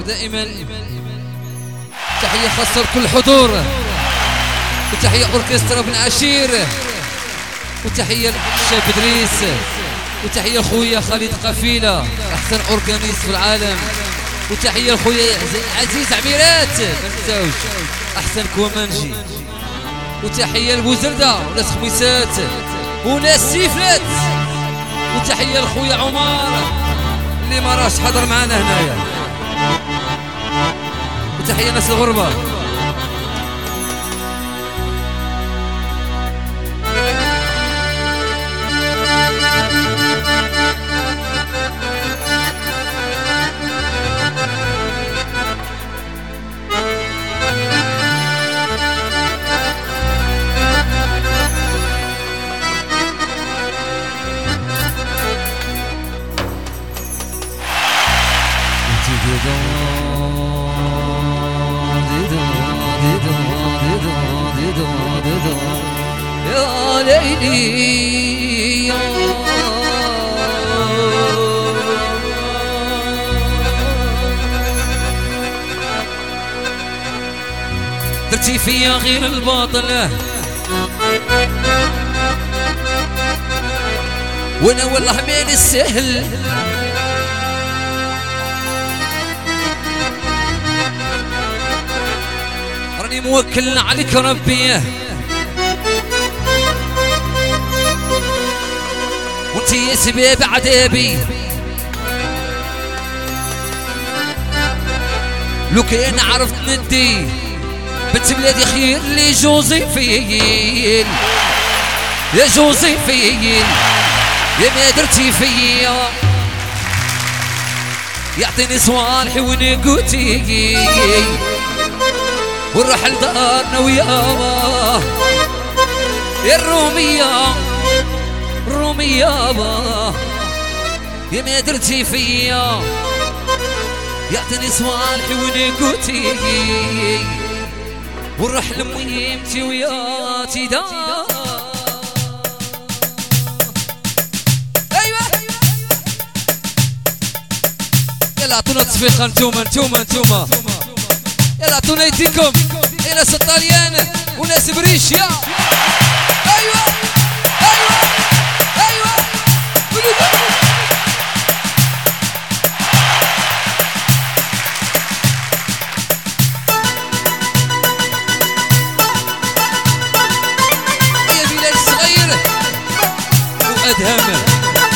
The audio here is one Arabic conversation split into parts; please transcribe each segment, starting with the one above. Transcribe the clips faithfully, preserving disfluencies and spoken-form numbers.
ودائما تحية خاصة لكل الحضور، وتحية أوركسترا بن عشير، وتحية للشاب إدريس، وتحية لخويا خالد قفيلة أحسن أورغانيست في العالم، وتحية لخويا عزيز عميرات بنتاوج أحسن كومانجي، وتحية لبوزردة وناس خميسات وناس سيفلات، وتحية لخويا عمر اللي ما راش حضر معنا هنايا، وتحية ناس الغربة. يا ليلي يا درتي فيا غير الباطل، وانا والله من السهل راني موكل عليك ربي، وانتي يا سباب عذابي، لو كان عرفت ندي بنت بلادي خير لي جوزيفين، يا جوزيفين يا ما درتي فيا، يعطيني صوالحي ونقوتي ونروح لدارنا ويابا يا الرومية الرومية با يا ما درتي فيا، يعطيني صوالحي ونقوتي ونروح لميمتي وياتي دا. ايوه يلا اعطونا تصفيقه انتوما انتوما انتوما، يلا اعطونا يديكم يا ناس الطليان وناس بريشيا. ايوه ايوه ايوه يا بلال الصغير وادهم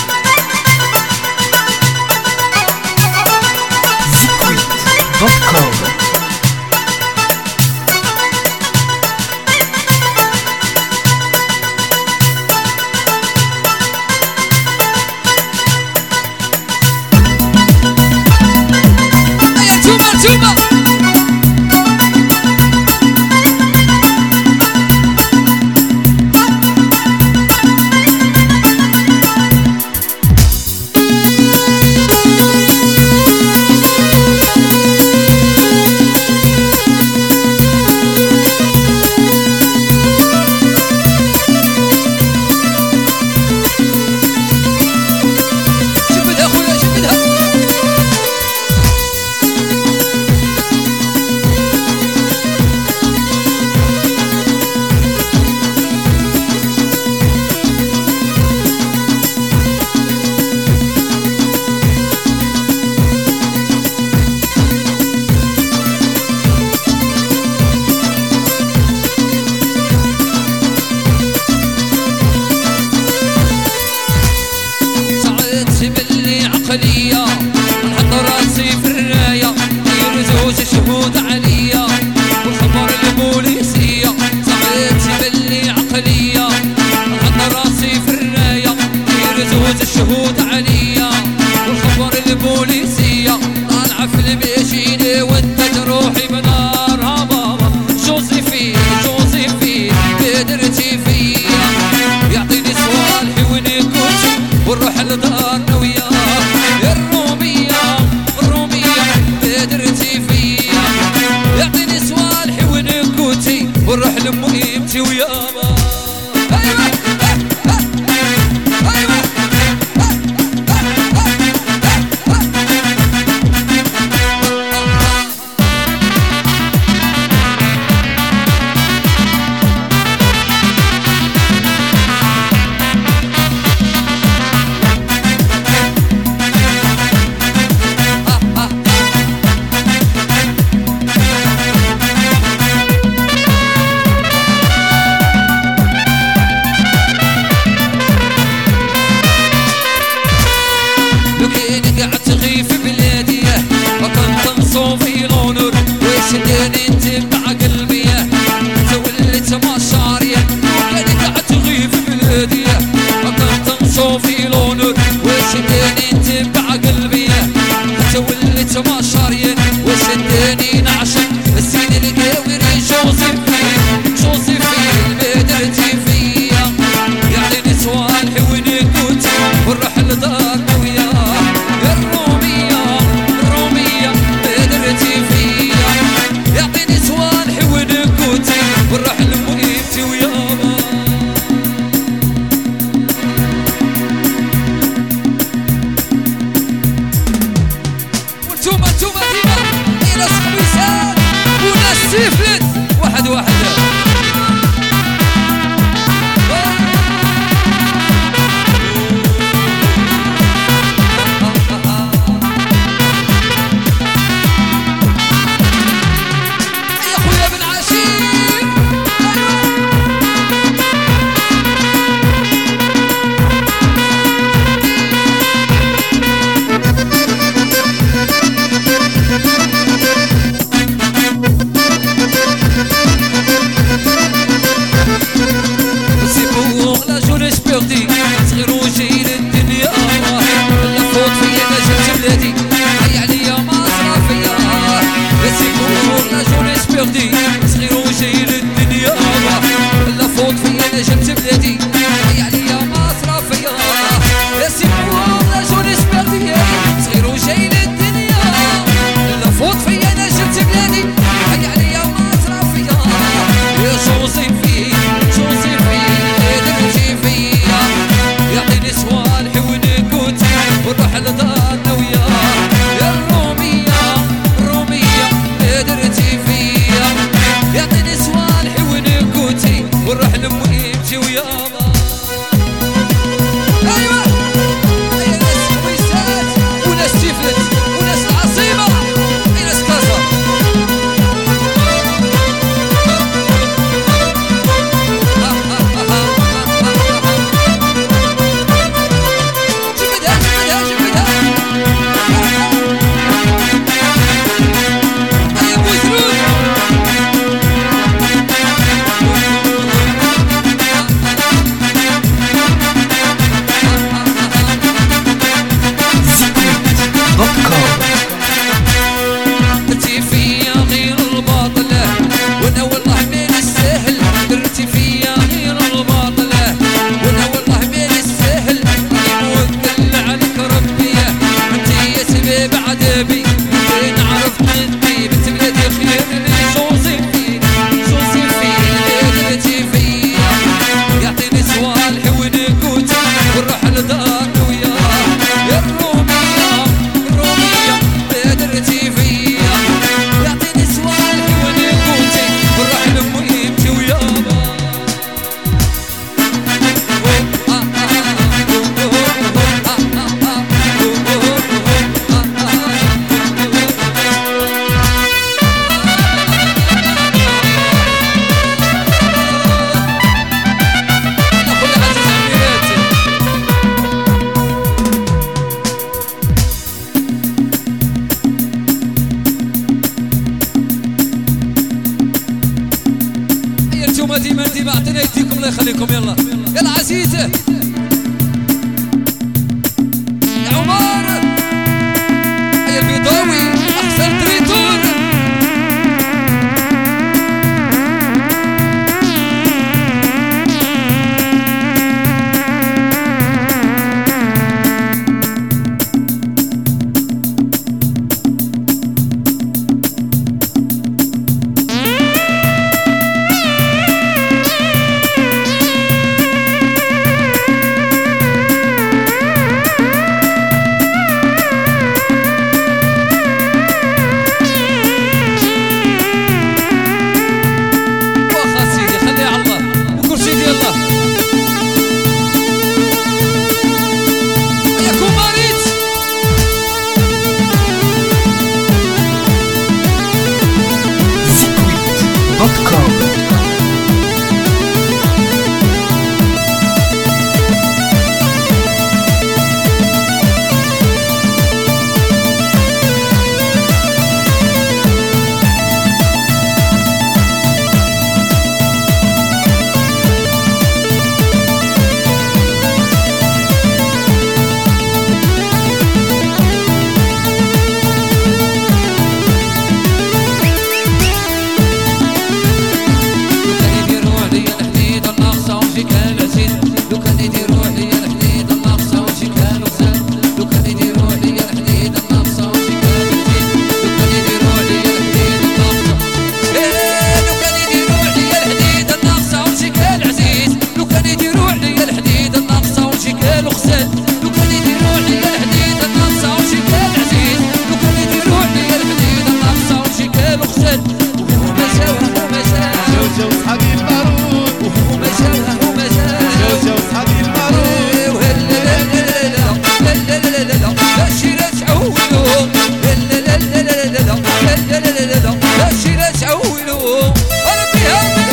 زكويت دوت كوم. وكي قاعد تغيب في بلادي وكنت نصوفي لونور وشداني نتبع قلبي انت وليت مشارية وكي قاعد تغيب في بلادي وكنت نصوفي لونور وشداني نتبع قلبي انت وليت مشارية وشداني نعشق السيد القاوري جوزيفين جوزيفين ما درتي فيا يعني نتوالحي ونقوتي ونروح لدارنا وياه يا الرومية الرومية ما درتي فيا يعطيني توالحي ونقوتي ونروح لمهيبتي ويابا وانتوما انتوما ديما اي ناس خميسات وناس سيفلت واحد واحد صغير وجاي للدنيا لا فوت فيا انا جبت بلادي هيا عليا مصرفيا يا سيكون لا جونيس بيردي صغير وجاي للدنيا لا فوت فيا انا جبت بلادي هيا عليا مصرفيا يا سيكون لا جونيس بيردي صغير وجاي للدنيا لا فوت فيا انا جبت بلادي هيا عليا مصرفيا يا جوزيفين جوزيفين درتي فيا يعطيني صوالحي ونقوتي ونروح لدارنا وياه يا الرومية الرومية ما درتي فيا يعطيني صوالحي ونقوتي ونروح لمهيبتي ويابا ايوه اي ناس خويسات وناس تفلت وناس العصيبة اي ناس كاسة درتي فيا غير الباطلة وانا والله من السهل درتي فيا غير الباطلة وانا والله من السهل راني موكل عليك ربي انتي يا سبب عذابي انتي عرفت ندي بنت بلادي خير من جوزيفين جوزيفين ما درتي فيا يعطيني صوالحي ونقوتي ونروح لدارنا وياه يا الرومية الرومية ما درتي فيا يعطيني صوالحي ونقوتي ونروح لمهيبتي ويابا اخويا عزيز عميراتي هيا انتوما ديما ديما عطينا يديكم الله يخليكم يلا يلا عزيزة يا عمر هيا البيضاوي احسن تريتور لا لا لا لا لا ماشي لا تعولوا ربي هامي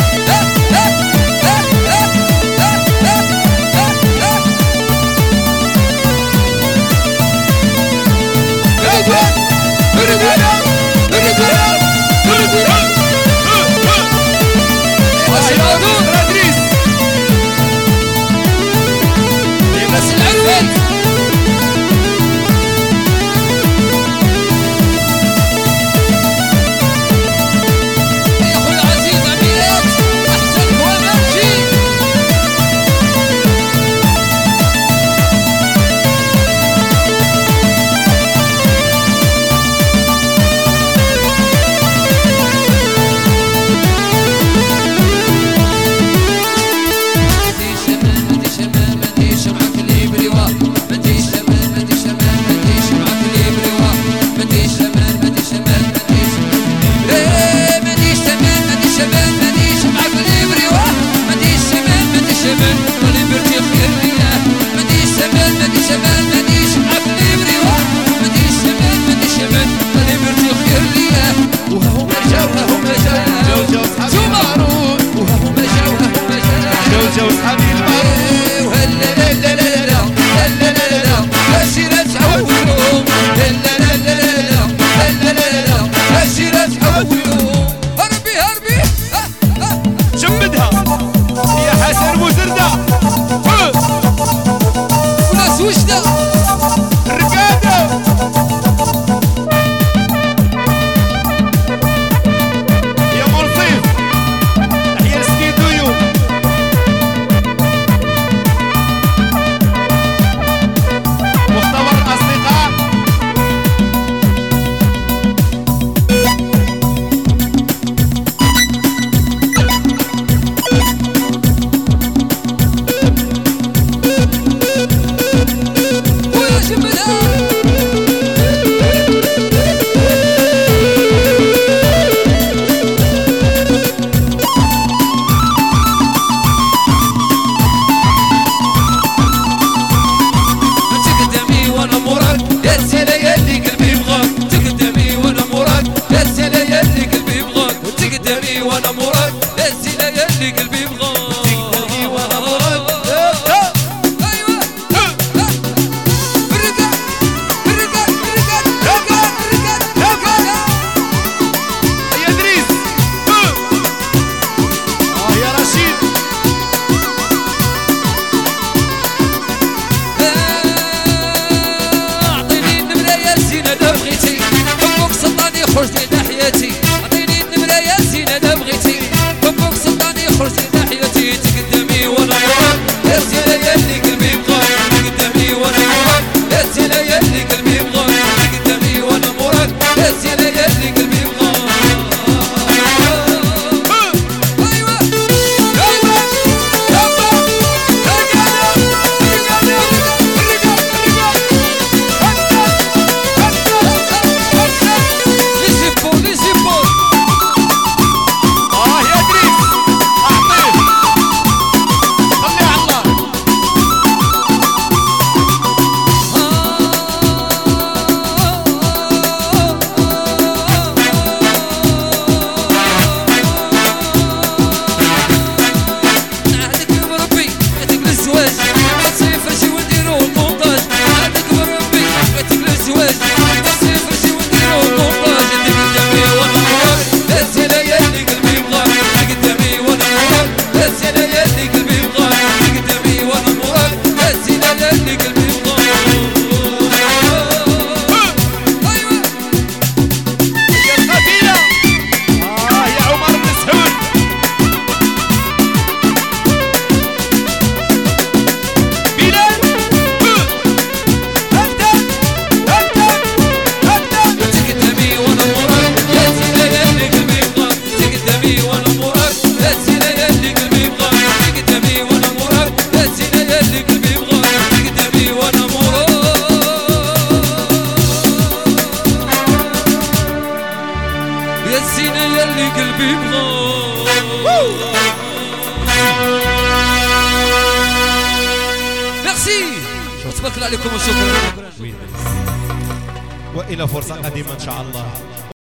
عليكم وشكرا، والى فرصه قادمه ان شاء الله.